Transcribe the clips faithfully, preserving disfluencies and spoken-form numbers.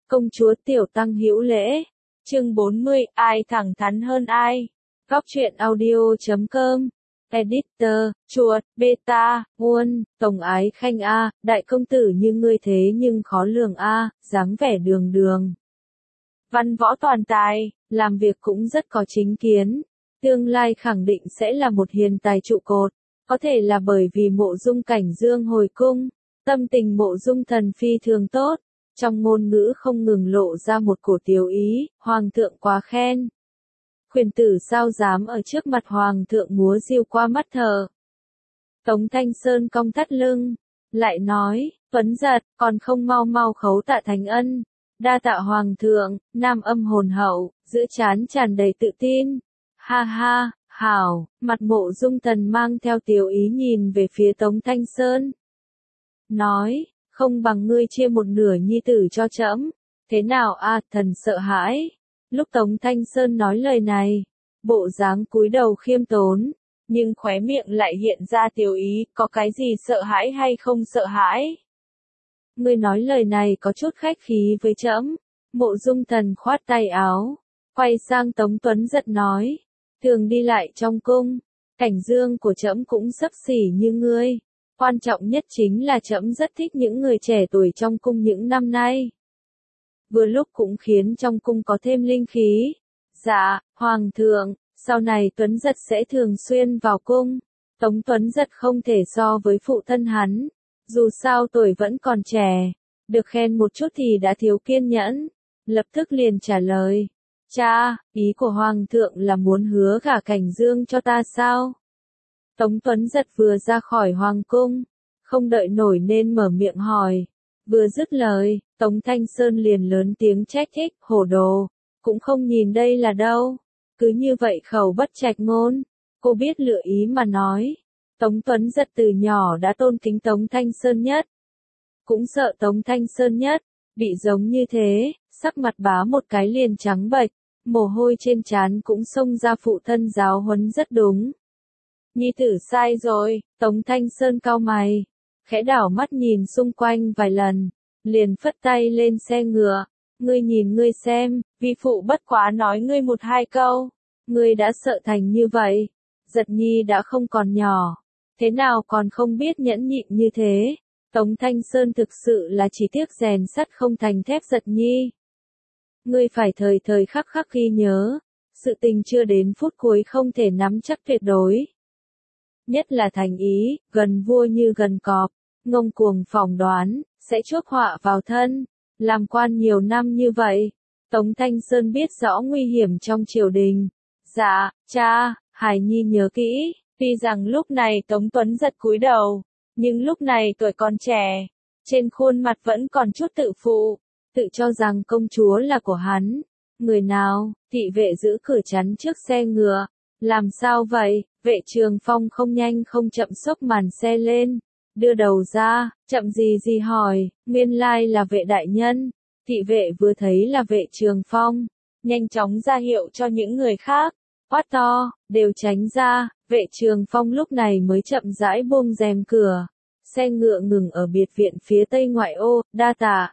Công chúa Tiểu Tăng hữu lễ. Chương bốn mươi, ai thẳng thắn hơn ai? Góc truyện audio chấm com. Editor, chuột, beta, nguồn, tổng ái khanh A, đại công tử như ngươi thế nhưng khó lường A, dáng vẻ đường đường. Văn võ toàn tài, làm việc cũng rất có chính kiến. Tương lai khẳng định sẽ là một hiền tài trụ cột, có thể là bởi vì Mộ Dung Cảnh Dương hồi cung, tâm tình Mộ Dung thần phi thường tốt, trong ngôn ngữ không ngừng lộ ra một cổ tiểu ý, hoàng thượng quá khen. Khuyển tử sao dám ở trước mặt hoàng thượng múa diêu qua mắt thờ. Tống Thanh Sơn cong thắt lưng, lại nói, Tuấn Giật, còn không mau mau khấu tạ thánh ân. Đa tạ hoàng thượng, nam âm hồn hậu, giữa trán tràn đầy tự tin. Ha ha, hảo, mặt Mộ Dung Tần mang theo tiểu ý nhìn về phía Tống Thanh Sơn. Nói, không bằng ngươi chia một nửa nhi tử cho trẫm. Thế nào a, thần sợ hãi. Lúc Tống Thanh Sơn nói lời này, bộ dáng cúi đầu khiêm tốn, nhưng khóe miệng lại hiện ra tiểu ý, có cái gì sợ hãi hay không sợ hãi? Ngươi nói lời này có chút khách khí với trẫm. Mộ Dung Thần khoát tay áo, quay sang Tống Tuấn Giật nói, thường đi lại trong cung, cảnh dương của trẫm cũng xấp xỉ như ngươi. Quan trọng nhất chính là trẫm rất thích những người trẻ tuổi trong cung những năm nay. Vừa lúc cũng khiến trong cung có thêm linh khí. Dạ, hoàng thượng, sau này Tuấn Giật sẽ thường xuyên vào cung. Tống Tuấn Giật không thể so với phụ thân hắn. Dù sao tuổi vẫn còn trẻ, được khen một chút thì đã thiếu kiên nhẫn. Lập tức liền trả lời. Cha, ý của hoàng thượng là muốn hứa gả Cảnh Dương cho ta sao? Tống Tuấn Giật vừa ra khỏi hoàng cung, không đợi nổi nên mở miệng hỏi. Vừa dứt lời, Tống Thanh Sơn liền lớn tiếng trách thích, hổ đồ, cũng không nhìn đây là đâu. Cứ như vậy khẩu bất trạch ngôn, cô biết lựa ý mà nói. Tống Tuấn Giật từ nhỏ đã tôn kính Tống Thanh Sơn nhất, cũng sợ Tống Thanh Sơn nhất, bị giống như thế, sắc mặt bá một cái liền trắng bệch, mồ hôi trên trán cũng xông ra phụ thân giáo huấn rất đúng. Nhi tử sai rồi, Tống Thanh Sơn cau mày, khẽ đảo mắt nhìn xung quanh vài lần, liền phất tay lên xe ngựa, ngươi nhìn ngươi xem, vi phụ bất quá nói ngươi một hai câu, ngươi đã sợ thành như vậy, Giật Nhi đã không còn nhỏ, thế nào còn không biết nhẫn nhịn như thế, Tống Thanh Sơn thực sự là chỉ tiếc rèn sắt không thành thép Giật Nhi. Ngươi phải thời thời khắc khắc ghi nhớ, sự tình chưa đến phút cuối không thể nắm chắc tuyệt đối. Nhất là thành ý, gần vua như gần cọp, ngông cuồng phỏng đoán, sẽ chuốc họa vào thân. Làm quan nhiều năm như vậy, Tống Thanh Sơn biết rõ nguy hiểm trong triều đình. Dạ, cha, Hải Nhi nhớ kỹ, tuy rằng lúc này Tống Tuấn Giật cúi đầu, nhưng lúc này tuổi còn trẻ, trên khuôn mặt vẫn còn chút tự phụ, tự cho rằng công chúa là của hắn. Người nào, thị vệ giữ cửa chắn trước xe ngựa, làm sao vậy? Vệ Trường Phong không nhanh không chậm xốc màn xe lên, đưa đầu ra, chậm gì gì hỏi, nguyên lai là vệ đại nhân. Thị vệ vừa thấy là vệ Trường Phong, nhanh chóng ra hiệu cho những người khác, quát to, đều tránh ra. Vệ Trường Phong lúc này mới chậm rãi buông rèm cửa, xe ngựa ngừng ở biệt viện phía tây ngoại ô, đa tạ.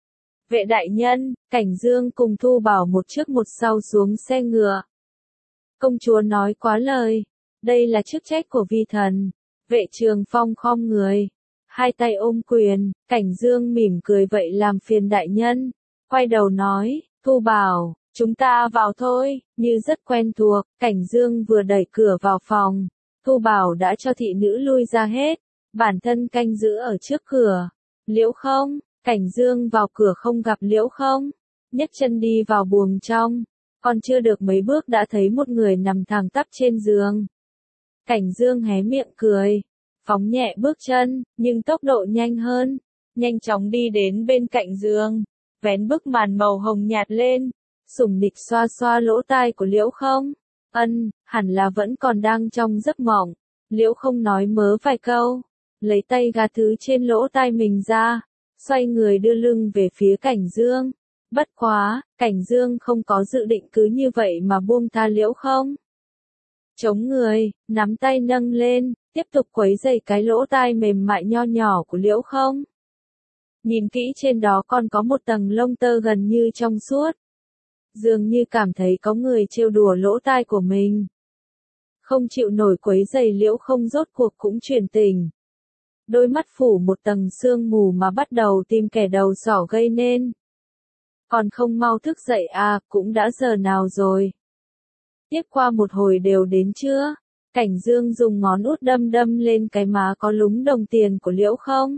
Vệ đại nhân, Cảnh Dương cùng Thu Bảo một trước một sau xuống xe ngựa. Công chúa nói quá lời, đây là chức trách của vi thần. Vệ Trường Phong khom người, hai tay ôm quyền, Cảnh Dương mỉm cười vậy làm phiền đại nhân. Quay đầu nói, Thu Bảo, chúng ta vào thôi, như rất quen thuộc. Cảnh Dương vừa đẩy cửa vào phòng, Thu Bảo đã cho thị nữ lui ra hết, bản thân canh giữ ở trước cửa. Liễu Không, Cảnh Dương vào cửa không gặp Liễu Không, nhấc chân đi vào buồng trong, còn chưa được mấy bước đã thấy một người nằm thẳng tắp trên giường. Cảnh Dương hé miệng cười, phóng nhẹ bước chân, nhưng tốc độ nhanh hơn, nhanh chóng đi đến bên cạnh giường, vén bức màn màu hồng nhạt lên, sủng nịch xoa xoa lỗ tai của Liễu Không. Ân, hẳn là vẫn còn đang trong giấc mộng. Liễu Không nói mớ vài câu, lấy tay gạt thứ trên lỗ tai mình ra, xoay người đưa lưng về phía Cảnh Dương. Bất quá, Cảnh Dương không có dự định cứ như vậy mà buông tha Liễu Không. Chống người, nắm tay nâng lên, tiếp tục quấy rầy cái lỗ tai mềm mại nho nhỏ của Liễu Không. nhìn kỹ trên đó còn có một tầng lông tơ gần như trong suốt. Dường như cảm thấy có người trêu đùa lỗ tai của mình. Không chịu nổi quấy giày Liễu Không rốt cuộc cũng chuyển tình. Đôi mắt phủ một tầng sương mù mà bắt đầu tìm kẻ đầu sỏ gây nên. Còn không mau thức dậy à, cũng đã giờ nào rồi. Tiếp qua một hồi đều đến chưa? Cảnh Dương dùng ngón út đâm đâm lên cái má có lúng đồng tiền của Liễu Không.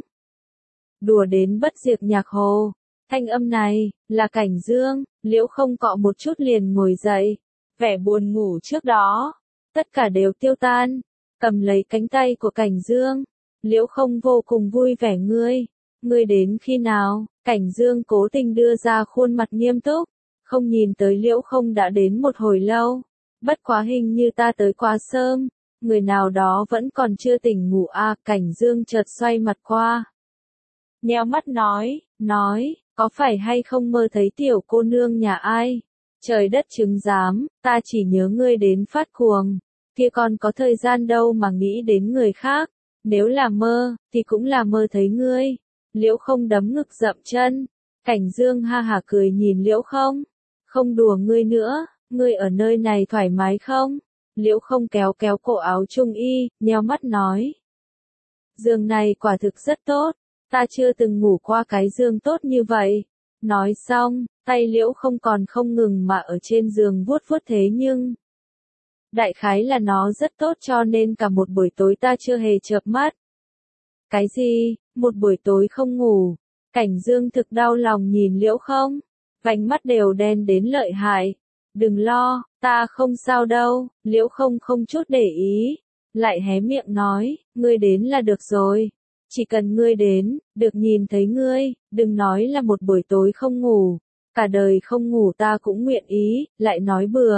Đùa đến bất diệt nhạc hồ. Thanh âm này, là Cảnh Dương. Liễu Không cọ một chút liền ngồi dậy. Vẻ buồn ngủ trước đó, tất cả đều tiêu tan. Cầm lấy cánh tay của Cảnh Dương. Liễu Không vô cùng vui vẻ. Ngươi, ngươi đến khi nào? Cảnh Dương cố tình đưa ra khuôn mặt nghiêm túc. Không nhìn tới Liễu Không đã đến một hồi lâu. Bất quá hình như ta tới quá sớm. Người nào đó vẫn còn chưa tỉnh ngủ à? Cảnh Dương chợt xoay mặt qua. Nheo mắt nói, nói, có phải hay không mơ thấy tiểu cô nương nhà ai? Trời đất chứng giám, ta chỉ nhớ ngươi đến phát cuồng. Kia còn có thời gian đâu mà nghĩ đến người khác. Nếu là mơ, thì cũng là mơ thấy ngươi. Liễu Không đấm ngực dậm chân. Cảnh Dương ha hả cười nhìn Liễu Không. Không đùa ngươi nữa, ngươi ở nơi này thoải mái không? Liễu Không kéo kéo cổ áo trung y, nheo mắt nói. Giường này quả thực rất tốt, ta chưa từng ngủ qua cái giường tốt như vậy. Nói xong, tay Liễu Không còn không ngừng mà ở trên giường vuốt vuốt thế nhưng. Đại khái là nó rất tốt cho nên cả một buổi tối ta chưa hề chợp mắt. Cái gì, một buổi tối không ngủ? Cảnh Dương thực đau lòng nhìn Liễu Không, vành mắt đều đen đến lợi hại. Đừng lo, ta không sao đâu. Liễu Không không chút để ý, lại hé miệng nói, ngươi đến là được rồi. Chỉ cần ngươi đến, được nhìn thấy ngươi, đừng nói là một buổi tối không ngủ. Cả đời không ngủ ta cũng nguyện ý, lại nói bừa.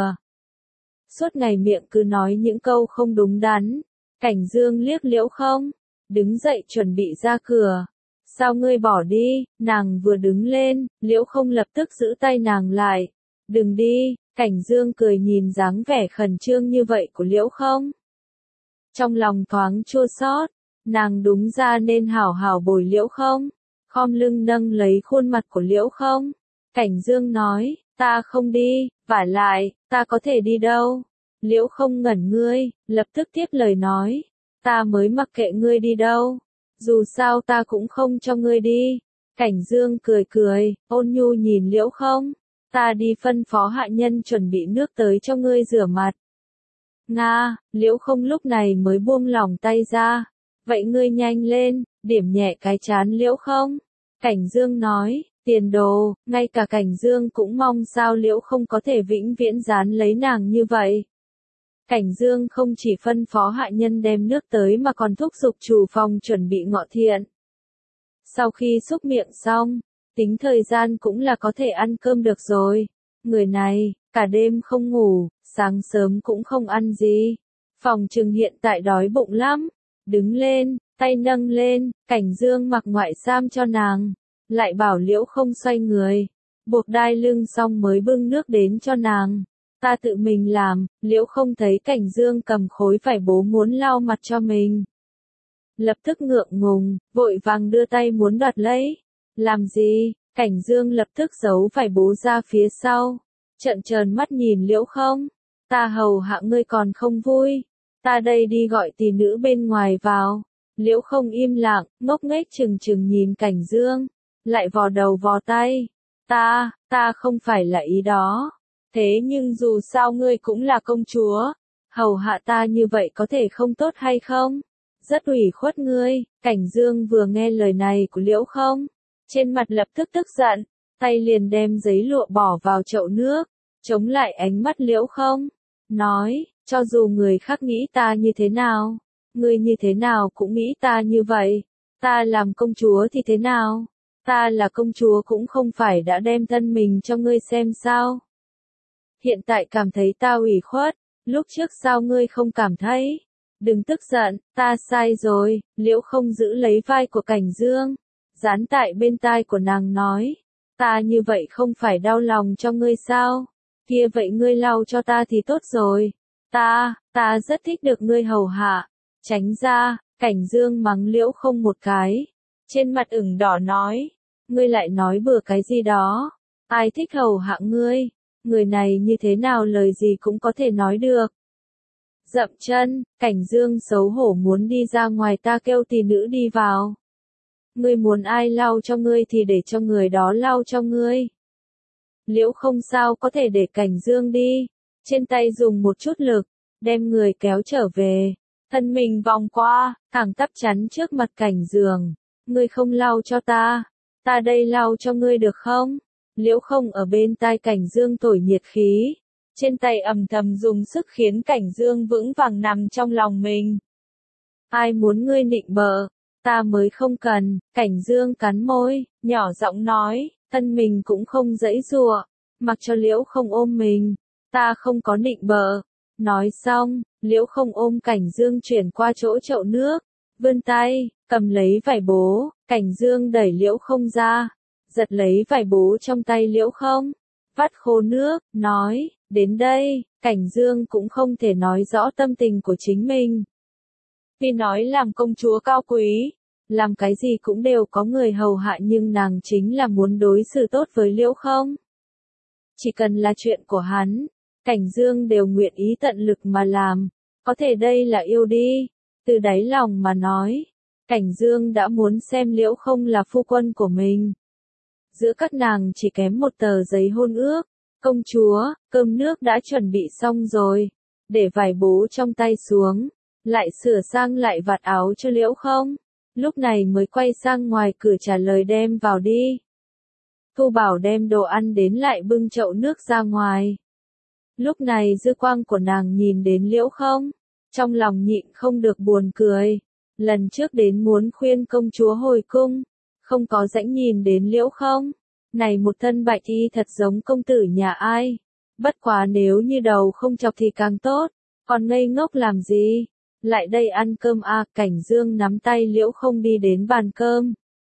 Suốt ngày miệng cứ nói những câu không đúng đắn. Cảnh Dương liếc Liễu Không, đứng dậy chuẩn bị ra cửa. Sao ngươi bỏ đi? Nàng vừa đứng lên, Liễu Không lập tức giữ tay nàng lại. Đừng đi. Cảnh Dương cười nhìn dáng vẻ khẩn trương như vậy của Liễu Không. Trong lòng thoáng chua xót, nàng đúng ra nên hảo hảo bồi Liễu Không, khom lưng nâng lấy khuôn mặt của Liễu Không. Cảnh Dương nói, ta không đi, vả lại, ta có thể đi đâu? Liễu Không ngẩn ngươi, lập tức tiếp lời nói, ta mới mặc kệ ngươi đi đâu, dù sao ta cũng không cho ngươi đi. Cảnh Dương cười cười, ôn nhu nhìn Liễu Không. Ta đi phân phó hạ nhân chuẩn bị nước tới cho ngươi rửa mặt. Nga, Liễu Không lúc này mới buông lỏng tay ra. Vậy ngươi nhanh lên, điểm nhẹ cái chán Liễu Không. Cảnh Dương nói, tiền đồ, ngay cả Cảnh Dương cũng mong sao Liễu Không có thể vĩnh viễn dán lấy nàng như vậy. Cảnh Dương không chỉ phân phó hạ nhân đem nước tới mà còn thúc giục chủ phòng chuẩn bị ngọ thiện. Sau khi xúc miệng xong, tính thời gian cũng là có thể ăn cơm được rồi. Người này, cả đêm không ngủ, sáng sớm cũng không ăn gì. Phòng trừng hiện tại đói bụng lắm. Đứng lên, tay nâng lên, Cảnh Dương mặc ngoại sam cho nàng. Lại bảo Liễu Không xoay người. Buộc đai lưng xong mới bưng nước đến cho nàng. Ta tự mình làm. Liễu Không thấy Cảnh Dương cầm khối vải bố muốn lau mặt cho mình. Lập tức ngượng ngùng, vội vàng đưa tay muốn đoạt lấy. Làm gì? Cảnh Dương lập tức giấu vải bố ra phía sau. Trợn tròn mắt nhìn Liễu Không. Ta hầu hạ ngươi còn không vui. Ta đây đi gọi tỷ nữ bên ngoài vào. Liễu Không im lặng, ngốc nghếch chừng chừng nhìn Cảnh Dương. Lại vò đầu vò tay. Ta, ta không phải là ý đó. Thế nhưng dù sao ngươi cũng là công chúa. Hầu hạ ta như vậy có thể không tốt hay không? Rất ủy khuất ngươi. Cảnh Dương vừa nghe lời này của Liễu Không, trên mặt lập tức tức giận, tay liền đem giấy lụa bỏ vào chậu nước, chống lại ánh mắt Liễu Không, nói, cho dù người khác nghĩ ta như thế nào, ngươi như thế nào cũng nghĩ ta như vậy, ta làm công chúa thì thế nào, ta là công chúa cũng không phải đã đem thân mình cho ngươi xem sao. Hiện tại cảm thấy ta ủy khuất, lúc trước sao ngươi không cảm thấy? Đừng tức giận, ta sai rồi. Liễu Không giữ lấy vai của Cảnh Dương, dán tại bên tai của nàng nói, ta như vậy không phải đau lòng cho ngươi sao? Kia vậy ngươi lau cho ta thì tốt rồi. Ta, ta rất thích được ngươi hầu hạ. Tránh ra. Cảnh Dương mắng Liễu Không một cái, trên mặt ửng đỏ nói, ngươi lại nói bừa cái gì đó, ai thích hầu hạ ngươi, người này như thế nào lời gì cũng có thể nói được. Dậm chân, Cảnh Dương xấu hổ muốn đi ra ngoài, ta kêu tỳ nữ đi vào. Ngươi muốn ai lau cho ngươi thì để cho người đó lau cho ngươi. Liễu Không sao có thể để Cảnh Dương đi, trên tay dùng một chút lực, đem người kéo trở về, thân mình vòng qua, thẳng tắp chắn trước mặt Cảnh Dương. Ngươi không lau cho ta, ta đây lau cho ngươi được không? Liễu Không ở bên tai Cảnh Dương thổi nhiệt khí, trên tay ầm thầm dùng sức khiến Cảnh Dương vững vàng nằm trong lòng mình. Ai muốn ngươi nịnh bợ, ta mới không cần. Cảnh Dương cắn môi, nhỏ giọng nói, thân mình cũng không giãy giụa, mặc cho Liễu Không ôm mình, ta không có nịnh bợ. Nói xong, Liễu Không ôm Cảnh Dương chuyển qua chỗ chậu nước, vươn tay, cầm lấy vải bố. Cảnh Dương đẩy Liễu Không ra, giật lấy vải bố trong tay Liễu Không, vắt khô nước, nói, đến đây. Cảnh Dương cũng không thể nói rõ tâm tình của chính mình. Vì nói làm công chúa cao quý, làm cái gì cũng đều có người hầu hạ, nhưng nàng chính là muốn đối xử tốt với Liễu Không. Chỉ cần là chuyện của hắn, Cảnh Dương đều nguyện ý tận lực mà làm, có thể đây là yêu đi. Từ đáy lòng mà nói, Cảnh Dương đã muốn xem Liễu Không là phu quân của mình. Giữa các nàng chỉ kém một tờ giấy hôn ước. Công chúa, cơm nước đã chuẩn bị xong rồi, để vải bố trong tay xuống, lại sửa sang lại vạt áo cho Liễu Không, lúc này mới quay sang ngoài cửa trả lời đem vào đi. Thu Bảo đem đồ ăn đến lại bưng chậu nước ra ngoài. Lúc này dư quang của nàng nhìn đến Liễu Không, trong lòng nhịn không được buồn cười. Lần trước đến muốn khuyên công chúa hồi cung, không có rãnh nhìn đến Liễu Không. Này một thân bạch y thật giống công tử nhà ai. Bất quá nếu như đầu không chọc thì càng tốt, còn ngây ngốc làm gì. Lại đây ăn cơm a. À, Cảnh Dương nắm tay Liễu Không đi đến bàn cơm,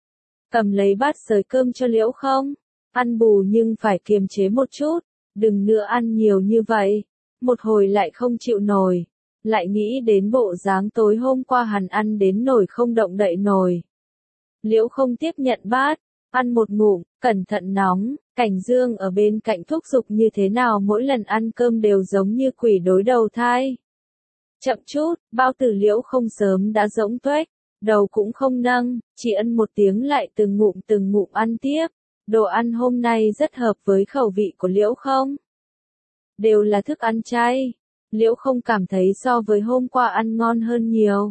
cầm lấy bát xới cơm cho Liễu Không. Ăn bù nhưng phải kiềm chế một chút, đừng nữa ăn nhiều như vậy, một hồi lại không chịu nổi. Lại nghĩ đến bộ dáng tối hôm qua hắn ăn đến nổi không động đậy nổi. Liễu Không tiếp nhận bát, ăn một ngụm, cẩn thận nóng. Cảnh Dương ở bên cạnh thúc giục như thế nào mỗi lần ăn cơm đều giống như quỷ đối đầu thai. Chậm chút, bao tử Liễu Không sớm đã rỗng tuếch, đầu cũng không nâng, chỉ ân một tiếng lại từng ngụm từng ngụm ăn tiếp. Đồ ăn hôm nay rất hợp với khẩu vị của Liễu Không. Đều là thức ăn chay, Liễu Không cảm thấy so với hôm qua ăn ngon hơn nhiều.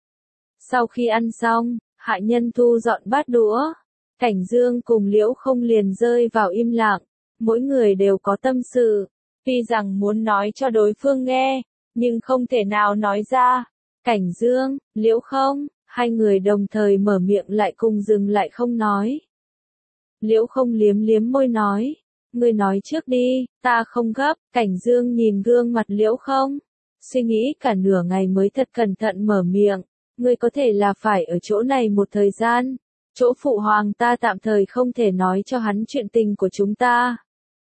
Sau khi ăn xong, hạ nhân thu dọn bát đũa, Cảnh Dương cùng Liễu Không liền rơi vào im lặng, mỗi người đều có tâm sự, tuy rằng muốn nói cho đối phương nghe, nhưng không thể nào nói ra. Cảnh Dương, Liễu Không, hai người đồng thời mở miệng lại cùng dừng lại không nói. Liễu Không liếm liếm môi nói, ngươi nói trước đi, ta không gấp. Cảnh Dương nhìn gương mặt Liễu Không, suy nghĩ cả nửa ngày mới thật cẩn thận mở miệng, ngươi có thể là phải ở chỗ này một thời gian. Chỗ phụ hoàng ta tạm thời không thể nói cho hắn chuyện tình của chúng ta.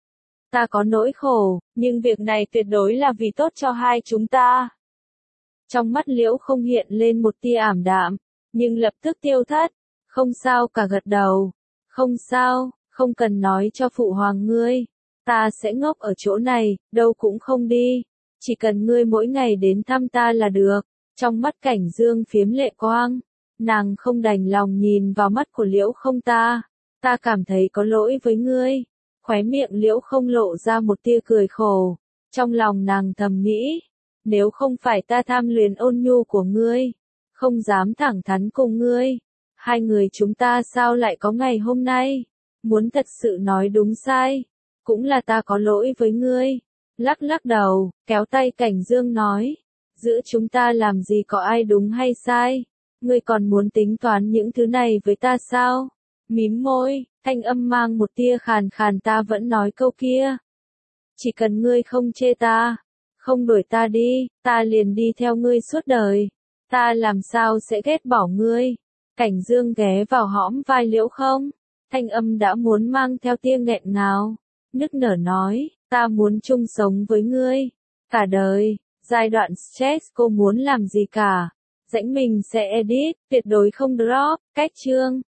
Ta có nỗi khổ, nhưng việc này tuyệt đối là vì tốt cho hai chúng ta. Trong mắt Liễu Không hiện lên một tia ảm đạm, nhưng lập tức tiêu thất. Không sao cả, gật đầu. Không sao, không cần nói cho phụ hoàng ngươi. Ta sẽ ngốc ở chỗ này, đâu cũng không đi. Chỉ cần ngươi mỗi ngày đến thăm ta là được. Trong mắt Cảnh Dương phiếm lệ quang. Nàng không đành lòng nhìn vào mắt của Liễu Không ta. Ta cảm thấy có lỗi với ngươi. Khóe miệng Liễu Không lộ ra một tia cười khổ. Trong lòng nàng thầm nghĩ, nếu không phải ta tham luyến ôn nhu của ngươi, không dám thẳng thắn cùng ngươi, hai người chúng ta sao lại có ngày hôm nay. Muốn thật sự nói đúng sai, cũng là ta có lỗi với ngươi. Lắc lắc đầu, kéo tay Cảnh Dương nói, giữa chúng ta làm gì có ai đúng hay sai. Ngươi còn muốn tính toán những thứ này với ta sao? Mím môi, thanh âm mang một tia khàn khàn, ta vẫn nói câu kia. Chỉ cần ngươi không chê ta, không đuổi ta đi, ta liền đi theo ngươi suốt đời. Ta làm sao sẽ ghét bỏ ngươi? Cảnh Dương ghé vào hõm vai Liễu Không, thanh âm đã muốn mang theo tia nghẹn ngào, nức nở nói, ta muốn chung sống với ngươi, cả đời. Giai đoạn stress cô muốn làm gì cả, rãnh mình sẽ edit, tuyệt đối không drop. Cách chương